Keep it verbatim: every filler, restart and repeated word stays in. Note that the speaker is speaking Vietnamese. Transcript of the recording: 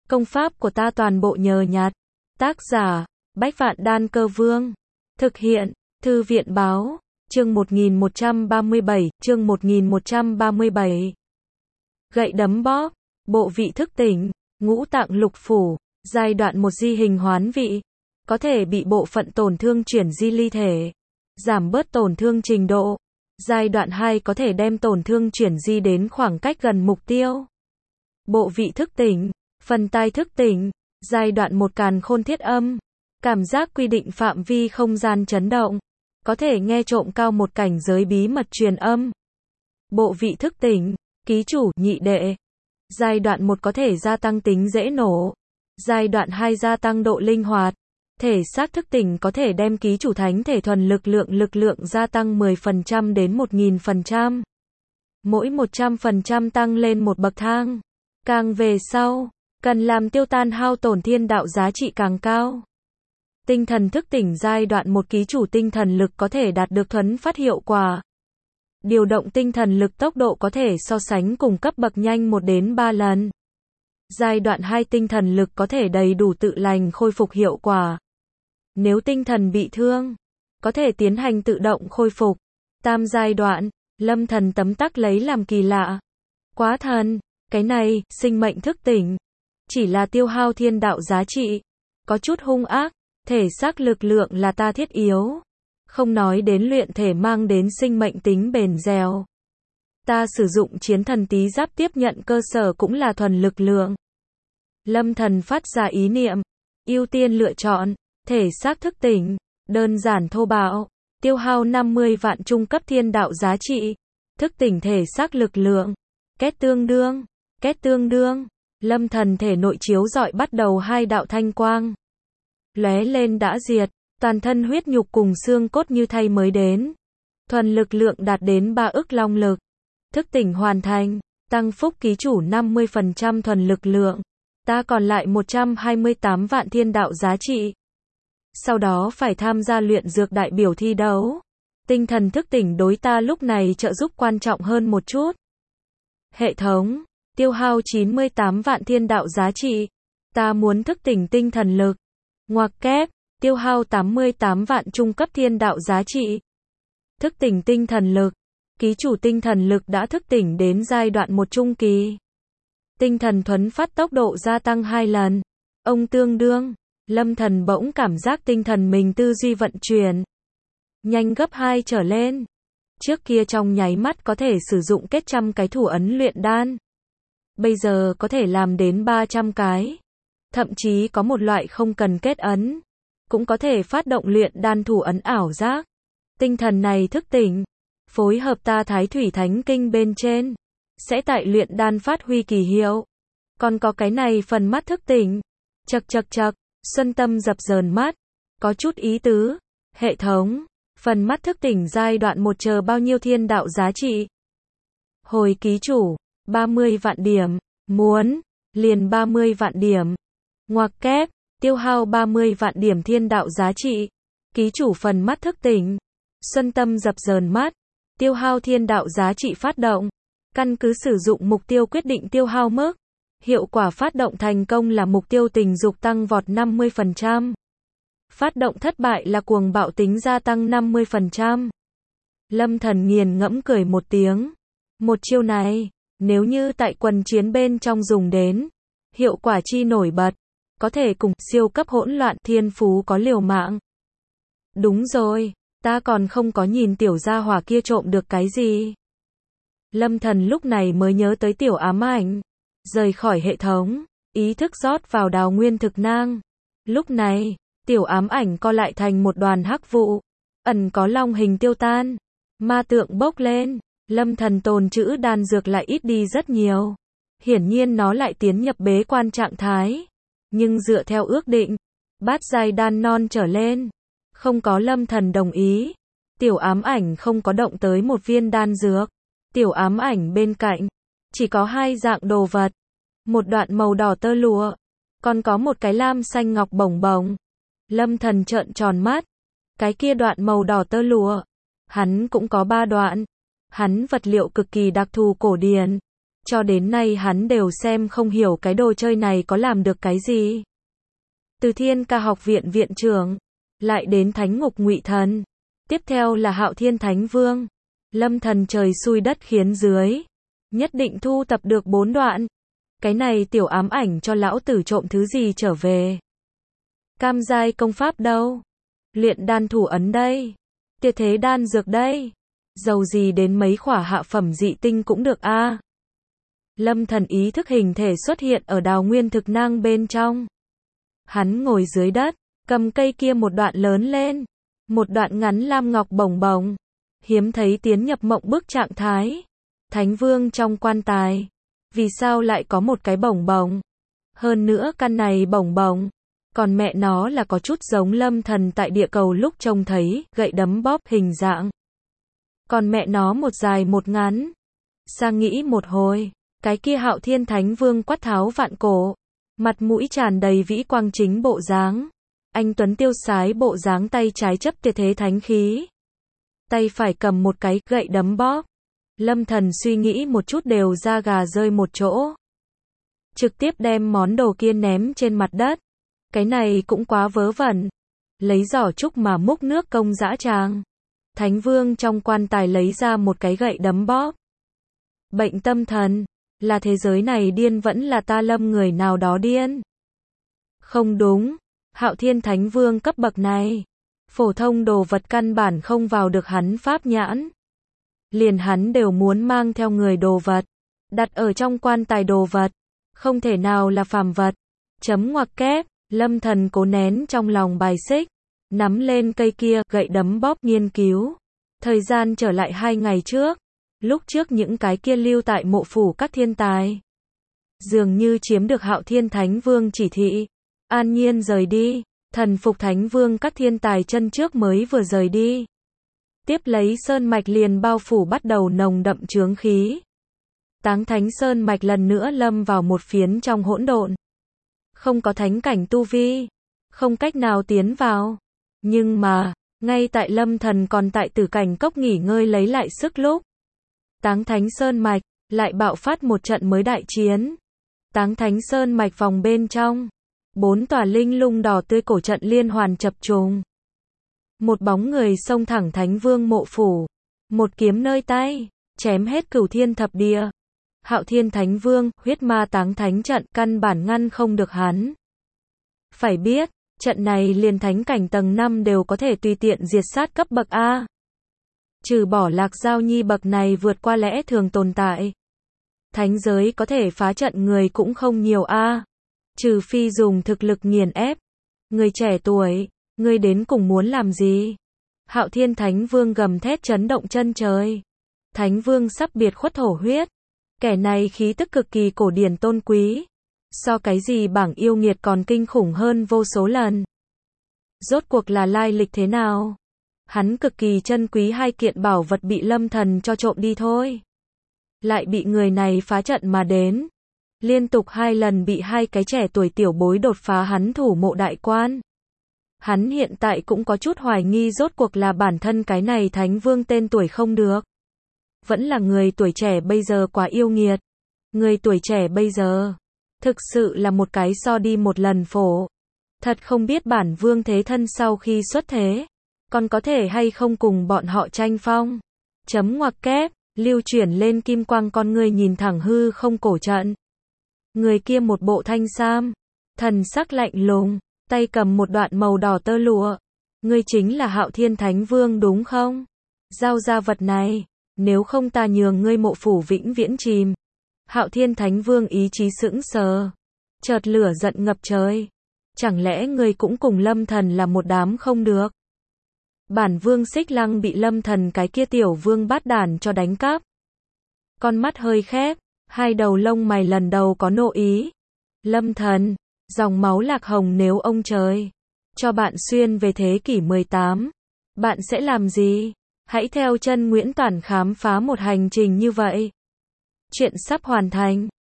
Công pháp của ta toàn bộ nhờ nhặt. Tác giả, Bách Vạn Đan Cơ Vương. Thực hiện, Thư viện Báo. Chương một nghìn một trăm ba mươi bảy, chương một nghìn một trăm ba mươi bảy. Gậy đấm bóp, bộ vị thức tỉnh, ngũ tạng lục phủ, giai đoạn một di hình hoán vị. Có thể bị bộ phận tổn thương chuyển di ly thể, giảm bớt tổn thương trình độ. Giai đoạn hai có thể đem tổn thương chuyển di đến khoảng cách gần mục tiêu. Bộ vị thức tỉnh, phần tai thức tỉnh, giai đoạn một càn khôn thiết âm, cảm giác quy định phạm vi không gian chấn động, có thể nghe trộm cao một cảnh giới bí mật truyền âm. Bộ vị thức tỉnh, ký chủ, nhị đệ. Giai đoạn một có thể gia tăng tính dễ nổ. Giai đoạn hai gia tăng độ linh hoạt. Thể xác thức tỉnh có thể đem ký chủ thánh thể thuần lực lượng lực lượng gia tăng mười phần trăm đến một nghìn phần trăm. Mỗi một trăm phần trăm tăng lên một bậc thang. Càng về sau, cần làm tiêu tan hao tổn thiên đạo giá trị càng cao. Tinh thần thức tỉnh giai đoạn một ký chủ tinh thần lực có thể đạt được thuấn phát hiệu quả. Điều động tinh thần lực tốc độ có thể so sánh cùng cấp bậc nhanh một đến ba lần. Giai đoạn hai tinh thần lực có thể đầy đủ tự lành khôi phục hiệu quả. Nếu tinh thần bị thương, có thể tiến hành tự động khôi phục. Tam giai đoạn, lâm thần tấm tắc lấy làm kỳ lạ. Quá thần, cái này, sinh mệnh thức tỉnh. Chỉ là tiêu hao thiên đạo giá trị. Có chút hung ác, thể xác lực lượng là ta thiết yếu. Không nói đến luyện thể mang đến sinh mệnh tính bền dẻo. Ta sử dụng chiến thần tí giáp tiếp nhận cơ sở cũng là thuần lực lượng. Lâm thần phát ra ý niệm, ưu tiên lựa chọn, thể xác thức tỉnh, đơn giản thô bạo, tiêu hao năm mươi vạn trung cấp thiên đạo giá trị, thức tỉnh thể xác lực lượng, kết tương đương, kết tương đương, lâm thần thể nội chiếu rọi bắt đầu hai đạo thanh quang. Lóe lên đã diệt, toàn thân huyết nhục cùng xương cốt như thay mới đến. Thuần lực lượng đạt đến ba ức long lực. Thức tỉnh hoàn thành, tăng phúc ký chủ năm mươi phần trăm thuần lực lượng. Ta còn lại một trăm hai mươi tám vạn thiên đạo giá trị. Sau đó phải tham gia luyện dược đại biểu thi đấu. Tinh thần thức tỉnh đối ta lúc này trợ giúp quan trọng hơn một chút. Hệ thống, tiêu hao chín mươi tám vạn thiên đạo giá trị. Ta muốn thức tỉnh tinh thần lực. Ngoặc kép, tiêu hao tám mươi tám vạn trung cấp thiên đạo giá trị. Thức tỉnh tinh thần lực. Ký chủ tinh thần lực đã thức tỉnh đến giai đoạn một trung kỳ. Tinh thần thuấn phát tốc độ gia tăng hai lần. Ông tương đương, lâm thần bỗng cảm giác tinh thần mình tư duy vận chuyển nhanh gấp hai trở lên. Trước kia trong nháy mắt có thể sử dụng kết trăm cái thủ ấn luyện đan. Bây giờ có thể làm đến ba trăm cái. Thậm chí có một loại không cần kết ấn. Cũng có thể phát động luyện đan thủ ấn ảo giác. Tinh thần này thức tỉnh. Phối hợp ta Thái Thủy Thánh Kinh bên trên. Sẽ tại luyện đan phát huy kỳ hiệu. Còn có cái này phần mắt thức tỉnh. Chật chật chật, Xuân Tâm dập dờn mắt. Có chút ý tứ. Hệ thống. Phần mắt thức tỉnh giai đoạn một chờ bao nhiêu thiên đạo giá trị? Hồi ký chủ. ba mươi vạn điểm. Muốn. Liền ba mươi vạn điểm. Ngoặc kép. Tiêu hao ba mươi vạn điểm thiên đạo giá trị. Ký chủ phần mắt thức tỉnh. Xuân Tâm dập dờn mắt. Tiêu hao thiên đạo giá trị phát động. Căn cứ sử dụng mục tiêu quyết định tiêu hao mức. Hiệu quả phát động thành công là mục tiêu tình dục tăng vọt năm mươi phần trăm. Phát động thất bại là cuồng bạo tính gia tăng năm mươi phần trăm. Lâm thần nghiền ngẫm cười một tiếng. Một chiêu này, nếu như tại quần chiến bên trong dùng đến, hiệu quả chi nổi bật, có thể cùng siêu cấp hỗn loạn thiên phú có liều mạng. Đúng rồi, ta còn không có nhìn tiểu gia hỏa kia trộm được cái gì. Lâm thần lúc này mới nhớ tới tiểu ám ảnh. Rời khỏi hệ thống, ý thức rót vào đào nguyên thực nang. Lúc này, tiểu ám ảnh co lại thành một đoàn hắc vụ. Ẩn có long hình tiêu tan. Ma tượng bốc lên. Lâm thần tồn trữ đan dược lại ít đi rất nhiều. Hiển nhiên nó lại tiến nhập bế quan trạng thái. Nhưng dựa theo ước định, bát giai đan non trở lên. Không có lâm thần đồng ý. Tiểu ám ảnh không có động tới một viên đan dược. Tiểu ám ảnh bên cạnh. Chỉ có hai dạng đồ vật. Một đoạn màu đỏ tơ lụa. Còn có một cái lam xanh ngọc bồng bồng. Lâm thần trợn tròn mắt. Cái kia đoạn màu đỏ tơ lụa. Hắn cũng có ba đoạn. Hắn vật liệu cực kỳ đặc thù cổ điển. Cho đến nay hắn đều xem không hiểu cái đồ chơi này có làm được cái gì. Từ Thiên Ca học viện viện trưởng, lại đến Thánh Ngục Ngụy Thần, tiếp theo là Hạo Thiên Thánh Vương. Lâm Thần trời xui đất khiến dưới, nhất định thu tập được bốn đoạn. Cái này tiểu ám ảnh cho lão tử trộm thứ gì trở về. Cam giai công pháp đâu? Luyện đan thủ ấn đây. Tuyệt thế đan dược đây. Dầu gì đến mấy khỏa hạ phẩm dị tinh cũng được a. À. Lâm Thần ý thức hình thể xuất hiện ở đào nguyên thực nang bên trong. Hắn ngồi dưới đất, cầm cây kia một đoạn lớn lên, một đoạn ngắn lam ngọc bồng bồng, hiếm thấy tiến nhập mộng bức trạng thái. Thánh Vương trong quan tài, vì sao lại có một cái bồng bồng? Hơn nữa căn này bồng bồng, còn mẹ nó là có chút giống Lâm Thần tại địa cầu lúc trông thấy, gậy đấm bóp hình dạng. Còn mẹ nó một dài một ngắn. Sang nghĩ một hồi, cái kia Hạo Thiên Thánh Vương quát tháo vạn cổ, mặt mũi tràn đầy vĩ quang chính bộ dáng. Anh tuấn tiêu sái bộ dáng, tay trái chấp tuyệt thế thánh khí, tay phải cầm một cái gậy đấm bóp. Lâm Thần suy nghĩ một chút đều da gà rơi một chỗ. Trực tiếp đem món đồ kia ném trên mặt đất. Cái này cũng quá vớ vẩn. Lấy giỏ trúc mà múc nước công dã tràng. Thánh Vương trong quan tài lấy ra một cái gậy đấm bóp. Bệnh tâm thần, là thế giới này điên vẫn là ta Lâm người nào đó điên? Không đúng, Hạo Thiên Thánh Vương cấp bậc này, phổ thông đồ vật căn bản không vào được hắn pháp nhãn. Liền hắn đều muốn mang theo người đồ vật, đặt ở trong quan tài đồ vật, không thể nào là phàm vật. Chấm ngoặc kép, Lâm Thần cố nén trong lòng bài xích, nắm lên cây kia, gậy đấm bóp nghiên cứu. Thời gian trở lại hai ngày trước, lúc trước những cái kia lưu tại mộ phủ các thiên tài, dường như chiếm được Hạo Thiên Thánh Vương chỉ thị, an nhiên rời đi. Thần phục Thánh Vương các thiên tài chân trước mới vừa rời đi, tiếp lấy sơn mạch liền bao phủ bắt đầu nồng đậm chướng khí. Táng Thánh Sơn mạch lần nữa lâm vào một phiến trong hỗn độn. Không có thánh cảnh tu vi, không cách nào tiến vào. Nhưng mà, ngay tại Lâm Thần còn tại tử cảnh cốc nghỉ ngơi lấy lại sức lúc, Táng Thánh Sơn mạch lại bạo phát một trận mới đại chiến. Táng Thánh Sơn mạch vòng bên trong, bốn tòa linh lung đỏ tươi cổ trận liên hoàn chập trùng. Một bóng người xông thẳng Thánh Vương mộ phủ, một kiếm nơi tay, chém hết cửu thiên thập địa. Hạo Thiên Thánh Vương, huyết ma táng thánh trận, căn bản ngăn không được hắn. Phải biết, trận này liền thánh cảnh tầng năm đều có thể tùy tiện diệt sát cấp bậc A. Trừ bỏ Lạc Giao Nhi bậc này vượt qua lẽ thường tồn tại. Thánh giới có thể phá trận người cũng không nhiều A. Trừ phi dùng thực lực nghiền ép. Người trẻ tuổi, ngươi đến cùng muốn làm gì? Hạo Thiên Thánh Vương gầm thét chấn động chân trời. Thánh Vương sắp biệt khuất thổ huyết. Kẻ này khí tức cực kỳ cổ điển tôn quý. So cái gì bảng yêu nghiệt còn kinh khủng hơn vô số lần. Rốt cuộc là lai lịch thế nào? Hắn cực kỳ chân quý hai kiện bảo vật bị Lâm Thần cho trộm đi thôi. Lại bị người này phá trận mà đến. Liên tục hai lần bị hai cái trẻ tuổi tiểu bối đột phá hắn thủ mộ đại quan. Hắn hiện tại cũng có chút hoài nghi rốt cuộc là bản thân cái này Thánh Vương tên tuổi không được. Vẫn là người tuổi trẻ bây giờ quá yêu nghiệt. Người tuổi trẻ bây giờ, thực sự là một cái so đi một lần phổ. Thật không biết bản vương thế thân sau khi xuất thế, còn có thể hay không cùng bọn họ tranh phong. Chấm ngoặc kép, lưu chuyển lên kim quang con người nhìn thẳng hư không cổ trận. Người kia một bộ thanh sam, thần sắc lạnh lùng, tay cầm một đoạn màu đỏ tơ lụa. Ngươi chính là Hạo Thiên Thánh Vương đúng không? Giao ra vật này, nếu không ta nhường ngươi mộ phủ vĩnh viễn chìm. Hạo Thiên Thánh Vương ý chí sững sờ, chợt lửa giận ngập trời. Chẳng lẽ ngươi cũng cùng Lâm Thần là một đám không được? Bản vương Xích Lăng bị Lâm Thần cái kia tiểu vương bát đản cho đánh cắp. Con mắt hơi khép, hai đầu lông mày lần đầu có nộ ý. Lâm Thần, dòng máu Lạc Hồng nếu ông trời cho bạn xuyên về thế kỷ mười tám, bạn sẽ làm gì? Hãy theo chân Nguyễn Toản khám phá một hành trình như vậy. Chuyện sắp hoàn thành.